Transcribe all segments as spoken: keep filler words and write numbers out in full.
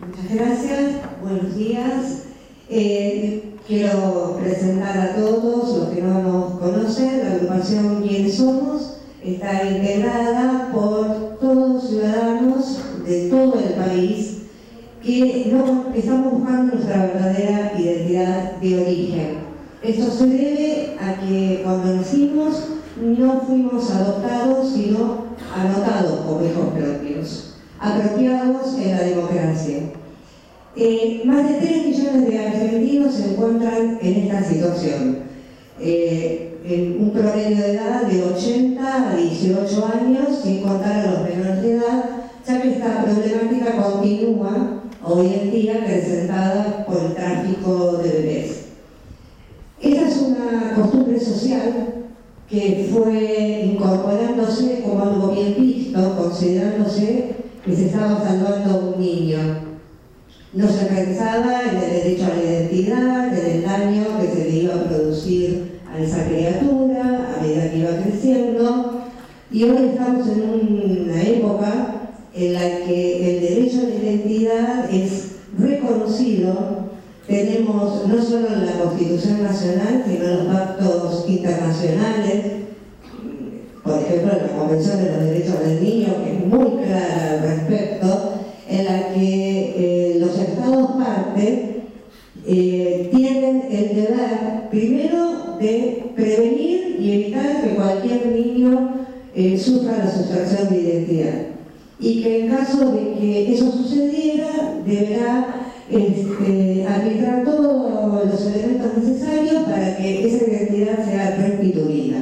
Muchas gracias, buenos días. Eh, quiero presentar a todos los que no nos conocen. La agrupación Quiénes Somos está integrada por todos ciudadanos de todo el país que no, estamos buscando nuestra verdadera identidad de origen. Esto se debe a que cuando nacimos no fuimos adoptados, sino anotados como hijos propios, apropiados en la democracia. Eh, más de tres millones de argentinos se encuentran en esta situación, eh, en un promedio de edad de ochenta a dieciocho años, sin contar a los menores de edad, ya que esta problemática continúa hoy en día presentada por el tráfico de bebés. Esta es una costumbre social que fue incorporándose como algo bien visto, considerándose que se estaba salvando a un niño. No se pensaba en el derecho a la identidad, en el daño que se le iba a producir a esa criatura a medida que iba creciendo, y hoy estamos en una época en la que el derecho a la identidad es reconocido. Tenemos no solo en la Constitución Nacional, sino en los pactos internacionales, por ejemplo en la Convención de los Derechos del Niño, que es muy clara al respecto, en la que eh, los Estados parte eh, tienen el deber, primero, de prevenir y evitar que cualquier niño eh, sufra la sustracción de identidad. Y que en caso de que eso sucediera, deberá este, arbitrar todos los elementos necesarios para que esa identidad sea restituida.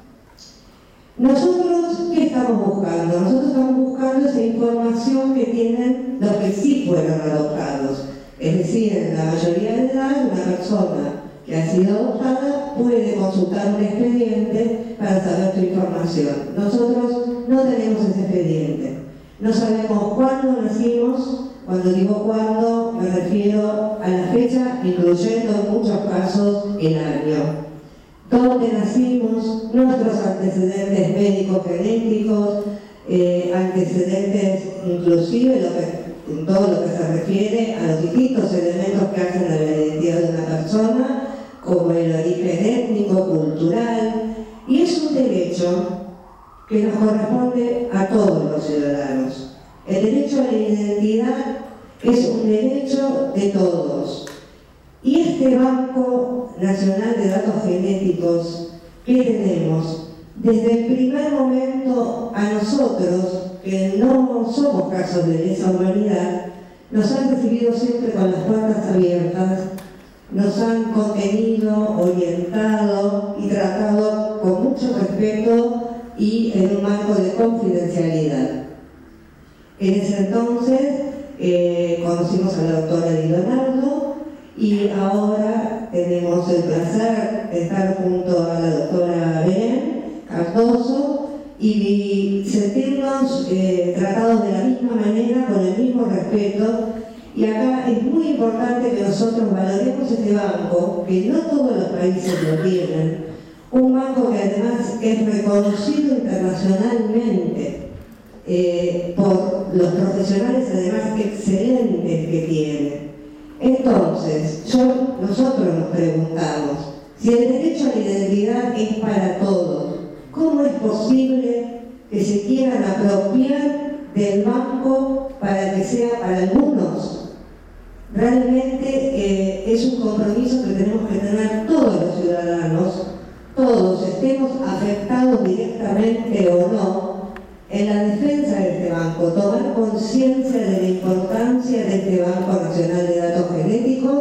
Nosotros, ¿qué estamos buscando? Nosotros estamos buscando esa información que tienen los que sí fueron adoptados. Es decir, en la mayoría de edad, una persona que ha sido adoptada puede consultar un expediente para saber tu información. Nosotros no tenemos ese expediente. No sabemos cuándo nacimos. Cuando digo cuándo, me refiero a la fecha, incluyendo en muchos casos el año. Dónde nacimos, nuestros antecedentes médicos genéticos, eh, antecedentes inclusive lo que, en todo lo que se refiere a los distintos elementos que hacen a la identidad de una persona, como el origen étnico, cultural, y es un derecho que nos corresponde a todos los ciudadanos. El derecho a la identidad es un derecho de todos. Y este Banco Nacional de Datos Genéticos que tenemos, desde el primer momento a nosotros, que no somos casos de lesa humanidad, nos han recibido siempre con las puertas abiertas, nos han contenido, orientado y tratado con mucho respeto y en un marco de confidencialidad. En ese entonces eh, conocimos a la doctora Di Leonardo y ahora tenemos el placer de estar junto a la doctora Belén Cardoso y sentirnos eh, tratados de la misma manera, con el mismo respeto. Y acá es muy importante que nosotros valoremos este banco, que no todos los países lo tienen, un banco que además es reconocido internacionalmente eh, por los profesionales además excelentes que tiene. Entonces, yo, nosotros nos preguntamos, si el derecho a la identidad es para todos, ¿cómo es posible que se quieran apropiar del banco para que sea para algunos? Realmente eh, es un compromiso que tenemos que tener todos los ciudadanos, todos, estemos afectados directamente o no, en la defensa de este banco, tomar conciencia de la importancia de este Banco Nacional de Datos Genéticos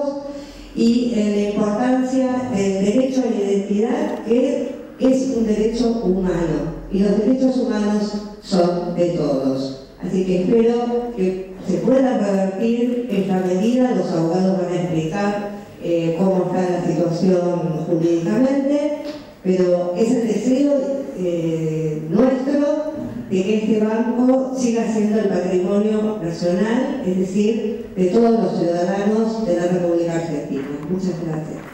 y eh, la importancia del derecho a la identidad, que es un derecho humano, y los derechos humanos son de todos. Así que espero que se pueda revertir esta medida. Los abogados van a explicar eh, cómo está la situación jurídicamente, pero es el deseo eh, nuestro de que este banco siga siendo el patrimonio nacional, es decir, de todos los ciudadanos de la República Argentina. Muchas gracias.